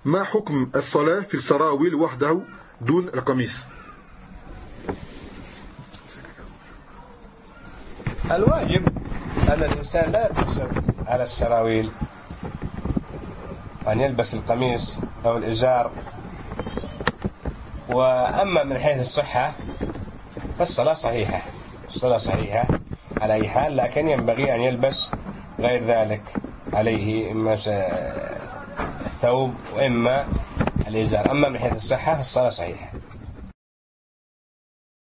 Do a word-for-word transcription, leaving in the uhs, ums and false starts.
ما حكم الصلاة في السراويل وحده دون القميص؟ الواجب أن الإنسان لا يقتصر على السراويل، أن يلبس القميص أو الإزار. وأما من حيث الصحة فالصلاة صحيحة، الصلاة صحيحة على أي حال، لكن ينبغي أن يلبس غير ذلك عليه، إما الثوب وإما الإزار. أما من حيث الصحة فالصلاة صحيحة.